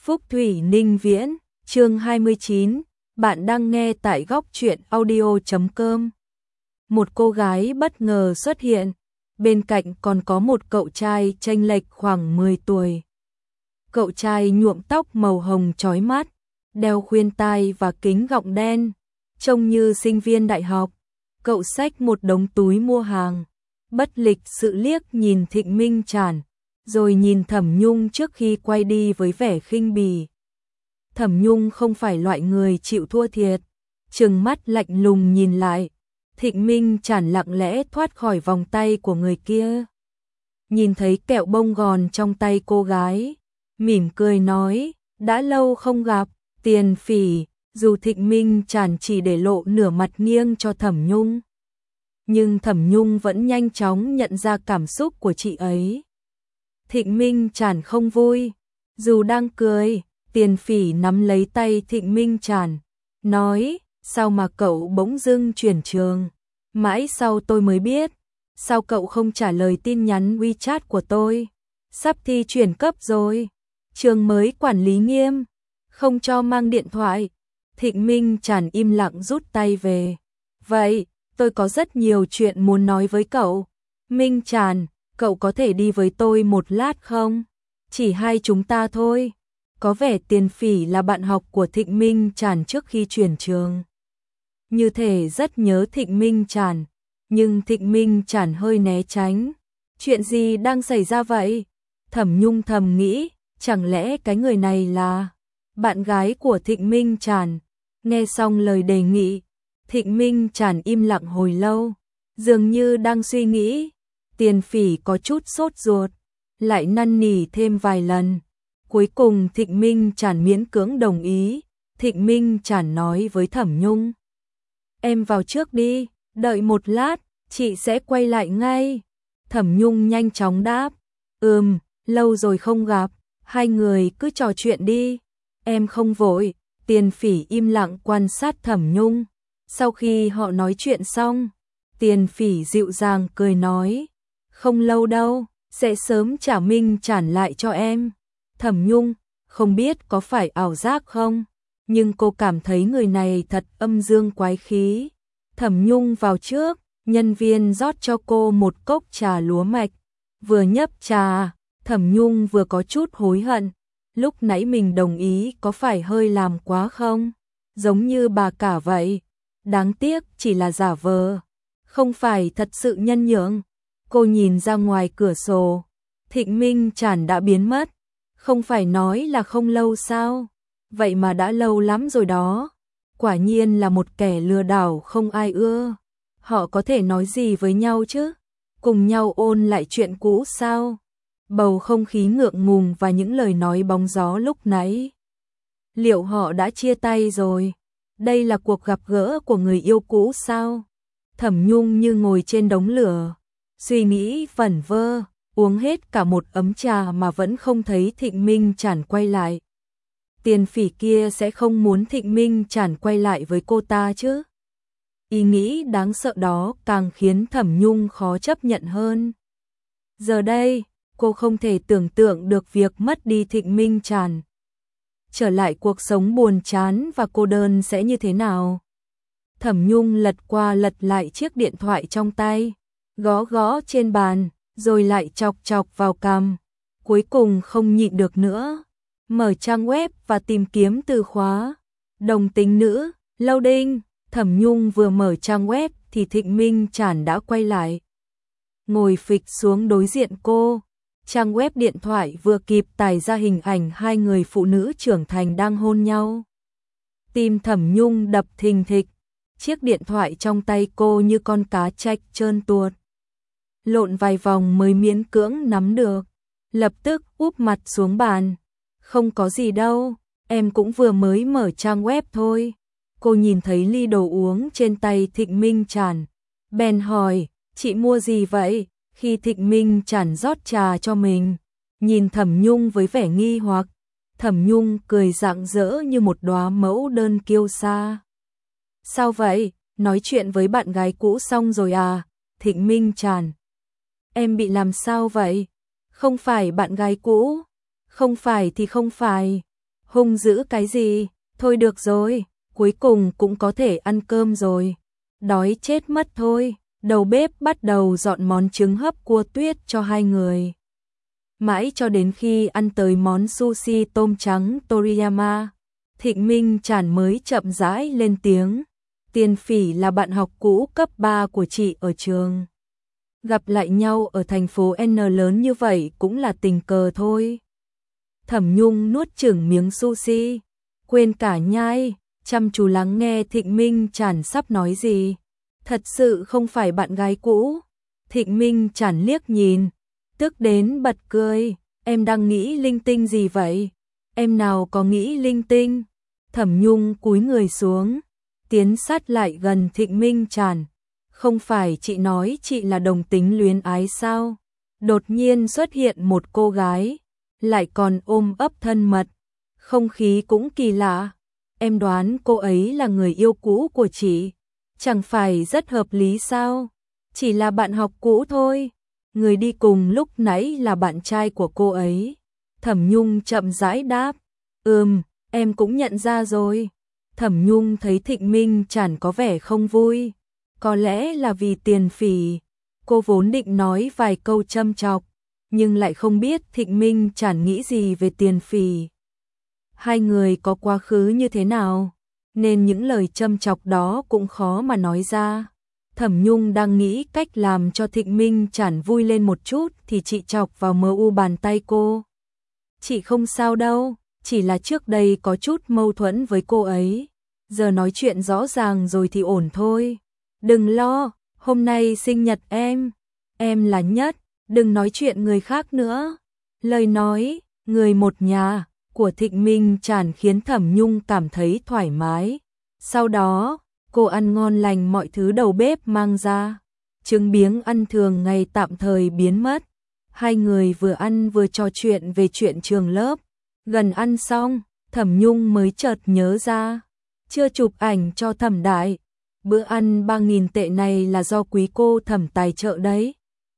Phúc Thủy Ninh Viễn, chương 29, bạn đang nghe tại góc truyện audio.com. Một cô gái bất ngờ xuất hiện, bên cạnh còn có một cậu trai chênh lệch khoảng 10 tuổi. Cậu trai nhuộm tóc màu hồng chói mắt, đeo khuyên tai và kính gọng đen, trông như sinh viên đại học. Cậu xách một đống túi mua hàng, bất lịch sự liếc nhìn Thịnh Minh Trản, rồi nhìn Thẩm Nhung trước khi quay đi với vẻ khinh bỉ. Thẩm Nhung không phải loại người chịu thua thiệt, trừng mắt lạnh lùng nhìn lại. Thịnh Minh Trản lặng lẽ thoát khỏi vòng tay của người kia. Nhìn thấy kẹo bông gòn trong tay cô gái, mỉm cười nói, đã lâu không gặp, Tiền Phỉ. Dù Thịnh Minh Trản chỉ để lộ nửa mặt nghiêng cho Thẩm Nhung, nhưng Thẩm Nhung vẫn nhanh chóng nhận ra cảm xúc của chị ấy. Thịnh Minh Trản không vui, dù đang cười, Tiền Phỉ nắm lấy tay Thịnh Minh Trản, nói, sao mà cậu bỗng dưng chuyển trường, mãi sau tôi mới biết, sao cậu không trả lời tin nhắn WeChat của tôi, sắp thi chuyển cấp rồi, trường mới quản lý nghiêm, không cho mang điện thoại. Thịnh Minh Trản im lặng rút tay về. Vậy, tôi có rất nhiều chuyện muốn nói với cậu. Minh Trản, cậu có thể đi với tôi một lát không? Chỉ hai chúng ta thôi. Có vẻ Tiền Phỉ là bạn học của Thịnh Minh Trản trước khi chuyển trường. Như thể rất nhớ Thịnh Minh Trản, nhưng Thịnh Minh Trản hơi né tránh. Chuyện gì đang xảy ra vậy? Thẩm Nhung thầm nghĩ, chẳng lẽ cái người này là bạn gái của Thịnh Minh Trản? Nghe xong lời đề nghị, Thịnh Minh Trản im lặng hồi lâu, dường như đang suy nghĩ. Tiền Phỉ có chút sốt ruột, lại năn nỉ thêm vài lần. Cuối cùng Thịnh Minh Trản miễn cưỡng đồng ý. Thịnh Minh Trản nói với Thẩm Nhung, em vào trước đi, đợi một lát, chị sẽ quay lại ngay. Thẩm Nhung nhanh chóng đáp, lâu rồi không gặp, hai người cứ trò chuyện đi, em không vội. Tiền Phỉ im lặng quan sát Thẩm Nhung. Sau khi họ nói chuyện xong, Tiền Phỉ dịu dàng cười nói, không lâu đâu, sẽ sớm trả Minh Trản lại cho em. Thẩm Nhung, không biết có phải ảo giác không, nhưng cô cảm thấy người này thật âm dương quái khí. Thẩm Nhung vào trước, nhân viên rót cho cô một cốc trà lúa mạch. Vừa nhấp trà, Thẩm Nhung vừa có chút hối hận. Lúc nãy mình đồng ý có phải hơi làm quá không? Giống như bà cả vậy. Đáng tiếc chỉ là giả vờ, không phải thật sự nhân nhượng. Cô nhìn ra ngoài cửa sổ, Thịnh Minh Trản đã biến mất. Không phải nói là không lâu sao? Vậy mà đã lâu lắm rồi đó. Quả nhiên là một kẻ lừa đảo không ai ưa. Họ có thể nói gì với nhau chứ? Cùng nhau ôn lại chuyện cũ sao? Bầu không khí ngượng ngùng và những lời nói bóng gió lúc nãy. Liệu họ đã chia tay rồi? Đây là cuộc gặp gỡ của người yêu cũ sao? Thẩm Nhung như ngồi trên đống lửa, suy nghĩ vẩn vơ, uống hết cả một ấm trà mà vẫn không thấy Thịnh Minh Trản quay lại. Tiền Phỉ kia sẽ không muốn Thịnh Minh Trản quay lại với cô ta chứ? Ý nghĩ đáng sợ đó càng khiến Thẩm Nhung khó chấp nhận hơn. Giờ đây, cô không thể tưởng tượng được việc mất đi Thịnh Minh Trản. Trở lại cuộc sống buồn chán và cô đơn sẽ như thế nào? Thẩm Nhung lật qua lật lại chiếc điện thoại trong tay, gõ gõ trên bàn, rồi lại chọc chọc vào cằm. Cuối cùng không nhịn được nữa, mở trang web và tìm kiếm từ khóa đồng tính nữ, loading. Thẩm Nhung vừa mở trang web thì Thịnh Minh Trản đã quay lại, ngồi phịch xuống đối diện cô. Trang web điện thoại vừa kịp tải ra hình ảnh hai người phụ nữ trưởng thành đang hôn nhau. Tim Thẩm Nhung đập thình thịch, chiếc điện thoại trong tay cô như con cá trạch trơn tuột. Lộn vài vòng mới miễn cưỡng nắm được, lập tức úp mặt xuống bàn. Không có gì đâu, em cũng vừa mới mở trang web thôi. Cô nhìn thấy ly đồ uống trên tay Thịnh Minh Trản, bèn hỏi, chị mua gì vậy? Khi Thịnh Minh Trản rót trà cho mình, nhìn Thẩm Nhung với vẻ nghi hoặc, Thẩm Nhung cười rạng rỡ như một đóa mẫu đơn kiêu sa. Sao vậy? Nói chuyện với bạn gái cũ xong rồi à? Thịnh Minh Trản, em bị làm sao vậy? Không phải bạn gái cũ? Không phải thì không phải. Hung dữ cái gì? Thôi được rồi, cuối cùng cũng có thể ăn cơm rồi. Đói chết mất thôi. Đầu bếp bắt đầu dọn món trứng hấp cua tuyết cho hai người. Mãi cho đến khi ăn tới món sushi tôm trắng Toriyama, Thịnh Minh Trản mới chậm rãi lên tiếng. Tiền Phỉ là bạn học cũ cấp 3 của chị ở trường. Gặp lại nhau ở thành phố N lớn như vậy cũng là tình cờ thôi. Thẩm Nhung nuốt chửng miếng sushi, quên cả nhai, chăm chú lắng nghe Thịnh Minh Trản sắp nói gì. Thật sự không phải bạn gái cũ. Thịnh Minh Trản liếc nhìn, tức đến bật cười. Em đang nghĩ linh tinh gì vậy? Em nào có nghĩ linh tinh. Thẩm Nhung cúi người xuống, tiến sát lại gần Thịnh Minh Trản. Không phải chị nói chị là đồng tính luyến ái sao? Đột nhiên xuất hiện một cô gái, lại còn ôm ấp thân mật. Không khí cũng kỳ lạ. Em đoán cô ấy là người yêu cũ của chị. Chẳng phải rất hợp lý sao? Chỉ là bạn học cũ thôi. Người đi cùng lúc nãy là bạn trai của cô ấy. Thẩm Nhung chậm rãi đáp. Em cũng nhận ra rồi. Thẩm Nhung thấy Thịnh Minh Trản có vẻ không vui. Có lẽ là vì Tiền Phỉ. Cô vốn định nói vài câu châm chọc, nhưng lại không biết Thịnh Minh Trản nghĩ gì về Tiền Phỉ. Hai người có quá khứ như thế nào, nên những lời châm chọc đó cũng khó mà nói ra. Thẩm Nhung đang nghĩ cách làm cho Thịnh Minh Trản vui lên một chút thì chị chọc vào MU bàn tay cô. Chị không sao đâu, chỉ là trước đây có chút mâu thuẫn với cô ấy. Giờ nói chuyện rõ ràng rồi thì ổn thôi. Đừng lo, hôm nay sinh nhật em là nhất, đừng nói chuyện người khác nữa. Lời nói, người một nhà của Thịnh Minh Trản khiến Thẩm Nhung cảm thấy thoải mái. Sau đó, cô ăn ngon lành mọi thứ đầu bếp mang ra. Trứng biếng ăn thường ngày tạm thời biến mất. Hai người vừa ăn vừa trò chuyện về chuyện trường lớp. Gần ăn xong, Thẩm Nhung mới chợt nhớ ra, chưa chụp ảnh cho Thẩm Đại. Bữa ăn 3.000 tệ này là do quý cô Thẩm tài trợ đấy.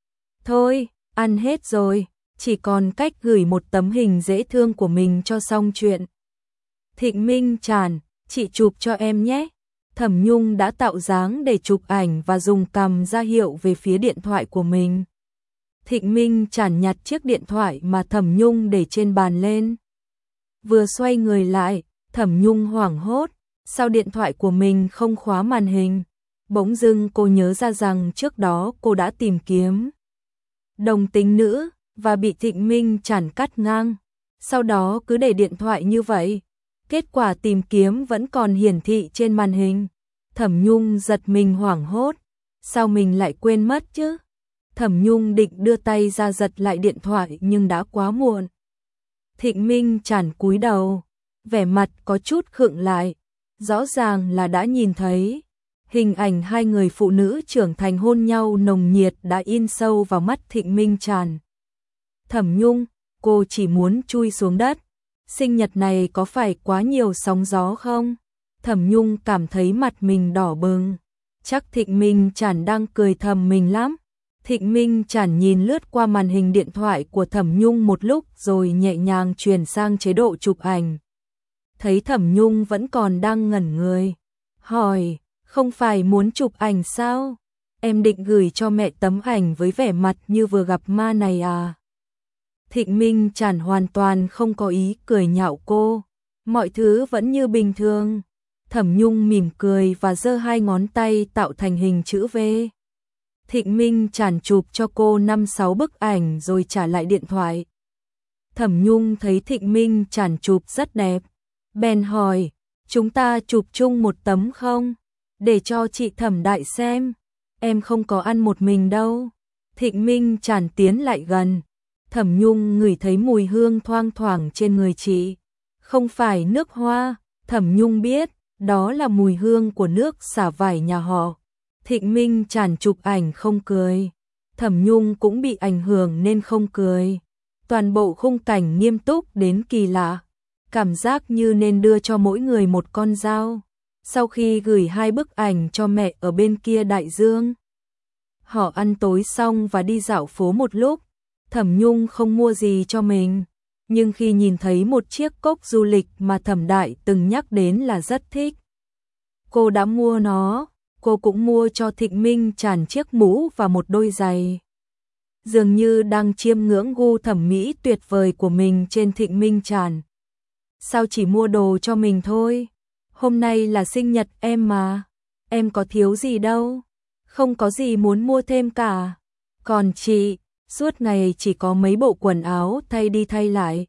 Thôi, ăn hết rồi, chỉ còn cách gửi một tấm hình dễ thương của mình cho xong chuyện. Thịnh Minh Trản, chị chụp cho em nhé. Thẩm Nhung đã tạo dáng để chụp ảnh và dùng cằm ra hiệu về phía điện thoại của mình. Thịnh Minh Trản nhặt chiếc điện thoại mà Thẩm Nhung để trên bàn lên. Vừa xoay người lại, Thẩm Nhung hoảng hốt, sao điện thoại của mình không khóa màn hình. Bỗng dưng cô nhớ ra rằng trước đó cô đã tìm kiếm đồng tính nữ và bị Thịnh Minh Trản cắt ngang. Sau đó cứ để điện thoại như vậy. Kết quả tìm kiếm vẫn còn hiển thị trên màn hình. Thẩm Nhung giật mình hoảng hốt. Sao mình lại quên mất chứ? Thẩm Nhung định đưa tay ra giật lại điện thoại nhưng đã quá muộn. Thịnh Minh Trản cúi đầu, vẻ mặt có chút khựng lại. Rõ ràng là đã nhìn thấy. Hình ảnh hai người phụ nữ trưởng thành hôn nhau nồng nhiệt đã in sâu vào mắt Thịnh Minh Trản. Thẩm Nhung, cô chỉ muốn chui xuống đất. Sinh nhật này có phải quá nhiều sóng gió không? Thẩm Nhung cảm thấy mặt mình đỏ bừng. Chắc Thịnh Minh Trản đang cười thầm mình lắm. Thịnh Minh Trản nhìn lướt qua màn hình điện thoại của Thẩm Nhung một lúc rồi nhẹ nhàng chuyển sang chế độ chụp ảnh. Thấy Thẩm Nhung vẫn còn đang ngẩn người. Hỏi, không phải muốn chụp ảnh sao? Em định gửi cho mẹ tấm ảnh với vẻ mặt như vừa gặp ma này à? Thịnh Minh Trản hoàn toàn không có ý cười nhạo cô. Mọi thứ vẫn như bình thường. Thẩm Nhung mỉm cười và giơ hai ngón tay tạo thành hình chữ V. Thịnh Minh Trản chụp cho cô 5-6 bức ảnh rồi trả lại điện thoại. Thẩm Nhung thấy Thịnh Minh Trản chụp rất đẹp. Bèn hỏi, chúng ta chụp chung một tấm không? Để cho chị Thẩm Đại xem. Em không có ăn một mình đâu. Thịnh Minh Trản tiến lại gần. Thẩm Nhung ngửi thấy mùi hương thoang thoảng trên người chị. Không phải nước hoa, Thẩm Nhung biết, đó là mùi hương của nước xả vải nhà họ. Thịnh Minh Trản chụp ảnh không cười. Thẩm Nhung cũng bị ảnh hưởng nên không cười. Toàn bộ khung cảnh nghiêm túc đến kỳ lạ. Cảm giác như nên đưa cho mỗi người một con dao. Sau khi gửi hai bức ảnh cho mẹ ở bên kia đại dương, họ ăn tối xong và đi dạo phố một lúc. Thẩm Nhung không mua gì cho mình, nhưng khi nhìn thấy một chiếc cốc du lịch mà Thẩm Đại từng nhắc đến là rất thích. Cô đã mua nó, cô cũng mua cho Thịnh Minh Tràn chiếc mũ và một đôi giày. Dường như đang chiêm ngưỡng gu thẩm mỹ tuyệt vời của mình trên Thịnh Minh Tràn. Sao chỉ mua đồ cho mình thôi? Hôm nay là sinh nhật em mà, em có thiếu gì đâu, không có gì muốn mua thêm cả. Còn chị, suốt ngày chỉ có mấy bộ quần áo thay đi thay lại.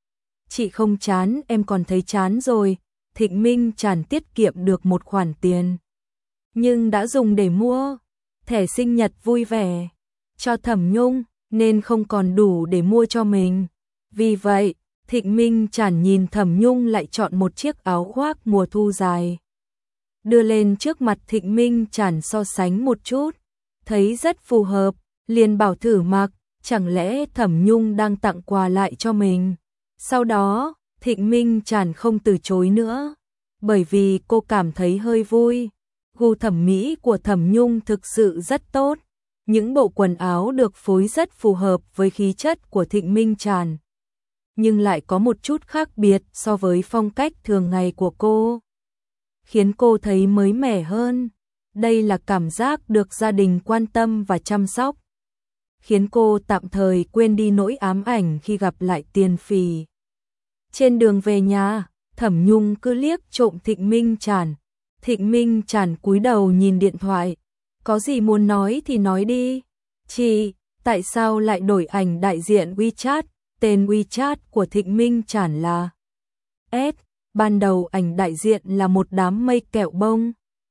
Chị không chán, em còn thấy chán rồi. Thịnh Minh Tràn tiết kiệm được một khoản tiền, nhưng đã dùng để mua thẻ sinh nhật vui vẻ cho Thẩm Nhung, nên không còn đủ để mua cho mình. Vì vậy, Thịnh Minh Tràn nhìn Thẩm Nhung lại chọn một chiếc áo khoác mùa thu dài. Đưa lên trước mặt Thịnh Minh Tràn so sánh một chút, thấy rất phù hợp, liền bảo thử mặc, chẳng lẽ Thẩm Nhung đang tặng quà lại cho mình. Sau đó, Thịnh Minh Tràn không từ chối nữa, bởi vì cô cảm thấy hơi vui. Gu thẩm mỹ của Thẩm Nhung thực sự rất tốt, những bộ quần áo được phối rất phù hợp với khí chất của Thịnh Minh Tràn, nhưng lại có một chút khác biệt so với phong cách thường ngày của cô, khiến cô thấy mới mẻ hơn. Đây là cảm giác được gia đình quan tâm và chăm sóc, khiến cô tạm thời quên đi nỗi ám ảnh khi gặp lại Tiền Phì. Trên đường về nhà, Thẩm Nhung cứ liếc trộm Thịnh Minh Tràn. Thịnh Minh Tràn cúi đầu nhìn điện thoại, có gì muốn nói thì nói đi. Chị, tại sao lại đổi ảnh đại diện WeChat? Tên WeChat của Thịnh Minh Tràn là S. Ban đầu ảnh đại diện là một đám mây kẹo bông.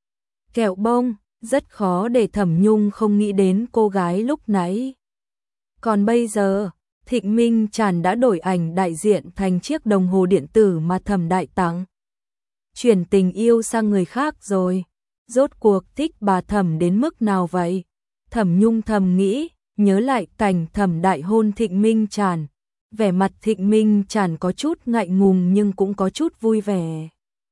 Kẹo bông, rất khó để Thẩm Nhung không nghĩ đến cô gái lúc nãy. Còn bây giờ, Thịnh Minh Tràn đã đổi ảnh đại diện thành chiếc đồng hồ điện tử mà Thẩm Đại tặng. Chuyển tình yêu sang người khác rồi. Rốt cuộc thích bà Thẩm đến mức nào vậy? Thẩm Nhung thầm nghĩ, nhớ lại cảnh Thẩm Đại hôn Thịnh Minh Tràn. Vẻ mặt Thịnh Minh Tràn có chút ngại ngùng nhưng cũng có chút vui vẻ.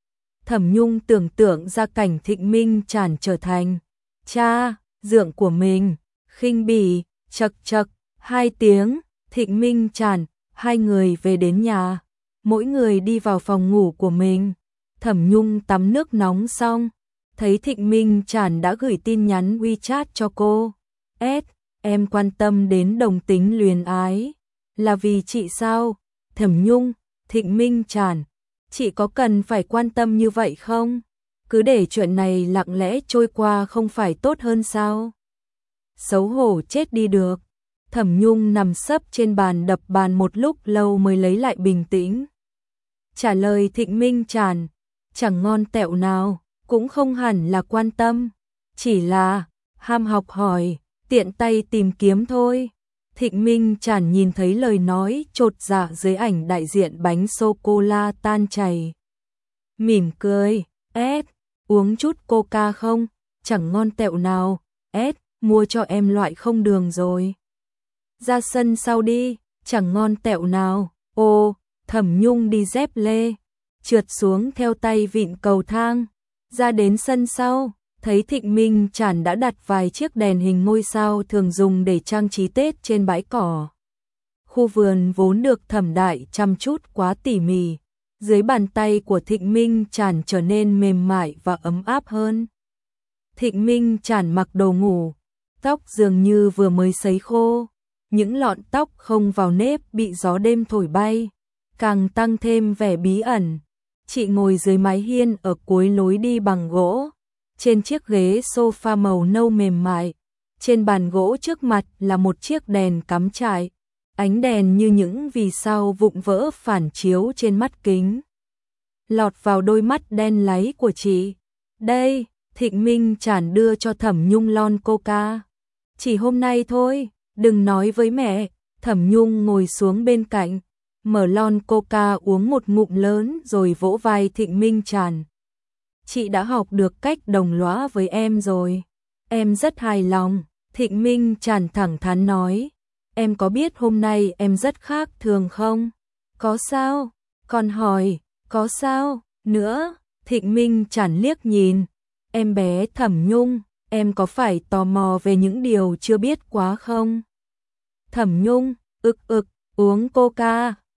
Thẩm Nhung tưởng tượng ra cảnh Thịnh Minh Tràn trở thành cha dượng của mình, khinh bỉ, chậc chậc, 2 tiếng, Thịnh Minh Tràn, hai người về đến nhà, mỗi người đi vào phòng ngủ của mình. Thẩm Nhung tắm nước nóng xong, thấy Thịnh Minh Tràn đã gửi tin nhắn WeChat cho cô. S, em quan tâm đến đồng tính luyến ái, là vì chị sao? Thẩm Nhung, Thịnh Minh Tràn, chị có cần phải quan tâm như vậy không? Cứ để chuyện này lặng lẽ trôi qua không phải tốt hơn sao? Xấu hổ chết đi được. Thẩm Nhung nằm sấp trên bàn đập bàn một lúc lâu mới lấy lại bình tĩnh. Trả lời Thịnh Minh Tràn, chẳng ngon tẹo nào, cũng không hẳn là quan tâm, chỉ là ham học hỏi, tiện tay tìm kiếm thôi. Thịnh Minh Tràn nhìn thấy lời nói chột dạ dưới ảnh đại diện bánh sô-cô-la tan chảy. Mỉm cười, S, uống chút coca không? Chẳng ngon tẹo nào, S, mua cho em loại không đường rồi. Ra sân sau đi, chẳng ngon tẹo nào. Ô, Thẩm Nhung đi dép lê, trượt xuống theo tay vịn cầu thang, ra đến sân sau, thấy Thịnh Minh Tràn đã đặt vài chiếc đèn hình ngôi sao thường dùng để trang trí Tết trên bãi cỏ. Khu vườn vốn được Thẩm Đại chăm chút quá tỉ mỉ, dưới bàn tay của Thịnh Minh Tràn trở nên mềm mại và ấm áp hơn. Thịnh Minh Tràn mặc đồ ngủ, tóc dường như vừa mới sấy khô, những lọn tóc không vào nếp bị gió đêm thổi bay, càng tăng thêm vẻ bí ẩn. Chị ngồi dưới mái hiên ở cuối lối đi bằng gỗ, trên chiếc ghế sofa màu nâu mềm mại, trên bàn gỗ trước mặt là một chiếc đèn cắm trại, ánh đèn như những vì sao vụn vỡ phản chiếu trên mắt kính, lọt vào đôi mắt đen láy của chị. Đây, Thịnh Minh Tràn đưa cho Thẩm Nhung lon coca. Chỉ hôm nay thôi, đừng nói với mẹ. Thẩm Nhung ngồi xuống bên cạnh, mở lon coca uống một ngụm lớn rồi vỗ vai Thịnh Minh Tràn. Chị đã học được cách đồng lõa với em rồi. Em rất hài lòng. Thịnh Minh Tràn thẳng thắn nói. Em có biết hôm nay em rất khác thường không? Có sao? Còn hỏi, có sao? Nữa, Thịnh Minh Tràn liếc nhìn. Em bé Thẩm Nhung, em có phải tò mò về những điều chưa biết quá không? Thẩm Nhung, uống coca.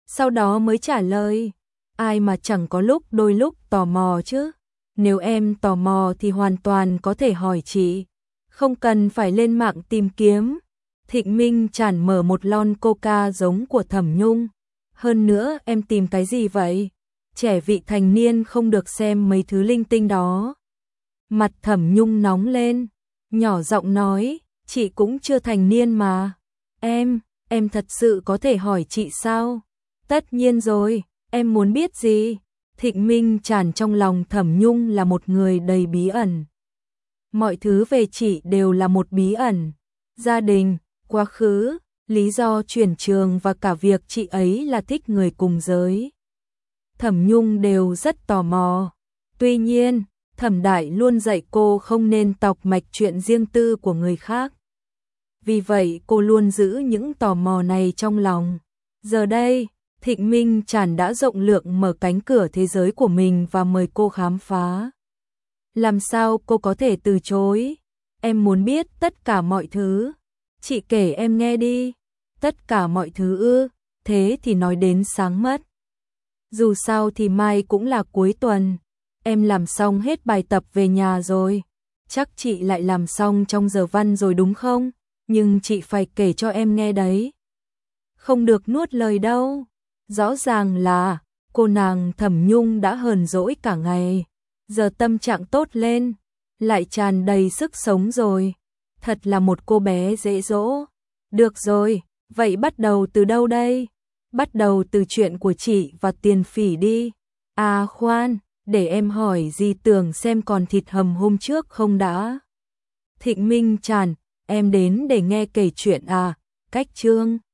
sau đó mới trả lời. Ai mà chẳng có lúc đôi lúc tò mò chứ. Nếu em tò mò thì hoàn toàn có thể hỏi chị, không cần phải lên mạng tìm kiếm. Thịnh Minh Trản mở một lon coca giống của Thẩm Nhung. Hơn nữa em tìm cái gì vậy? Trẻ vị thành niên không được xem mấy thứ linh tinh đó. Mặt Thẩm Nhung nóng lên, nhỏ giọng nói, chị cũng chưa thành niên mà. Em thật sự có thể hỏi chị sao? Tất nhiên rồi, em muốn biết gì? Thịnh Minh Trản trong lòng Thẩm Nhung là một người đầy bí ẩn. Mọi thứ về chị đều là một bí ẩn. Gia đình, quá khứ, lý do chuyển trường và cả việc chị ấy là thích người cùng giới. Thẩm Nhung đều rất tò mò. Tuy nhiên, Thẩm Đại luôn dạy cô không nên tọc mạch chuyện riêng tư của người khác. Vì vậy cô luôn giữ những tò mò này trong lòng. Giờ đây, Thịnh Minh Trản đã rộng lượng mở cánh cửa thế giới của mình và mời cô khám phá. Làm sao cô có thể từ chối? Em muốn biết tất cả mọi thứ. Chị kể em nghe đi. Tất cả mọi thứ ư? Thế thì nói đến sáng mất. Dù sao thì mai cũng là cuối tuần. Em làm xong hết bài tập về nhà rồi. Chắc chị lại làm xong trong giờ văn rồi đúng không? Nhưng chị phải kể cho em nghe đấy. Không được nuốt lời đâu. Rõ ràng là cô nàng Thẩm Nhung đã hờn dỗi cả ngày. Giờ tâm trạng tốt lên, lại tràn đầy sức sống rồi. Thật là một cô bé dễ dỗ. Được rồi, vậy bắt đầu từ đâu đây? Bắt đầu từ chuyện của chị và Tiền Phỉ đi. À khoan, để em hỏi dì Tường xem còn thịt hầm hôm trước không đã. Thịnh Minh Trản, em đến để nghe kể chuyện à? Cách chương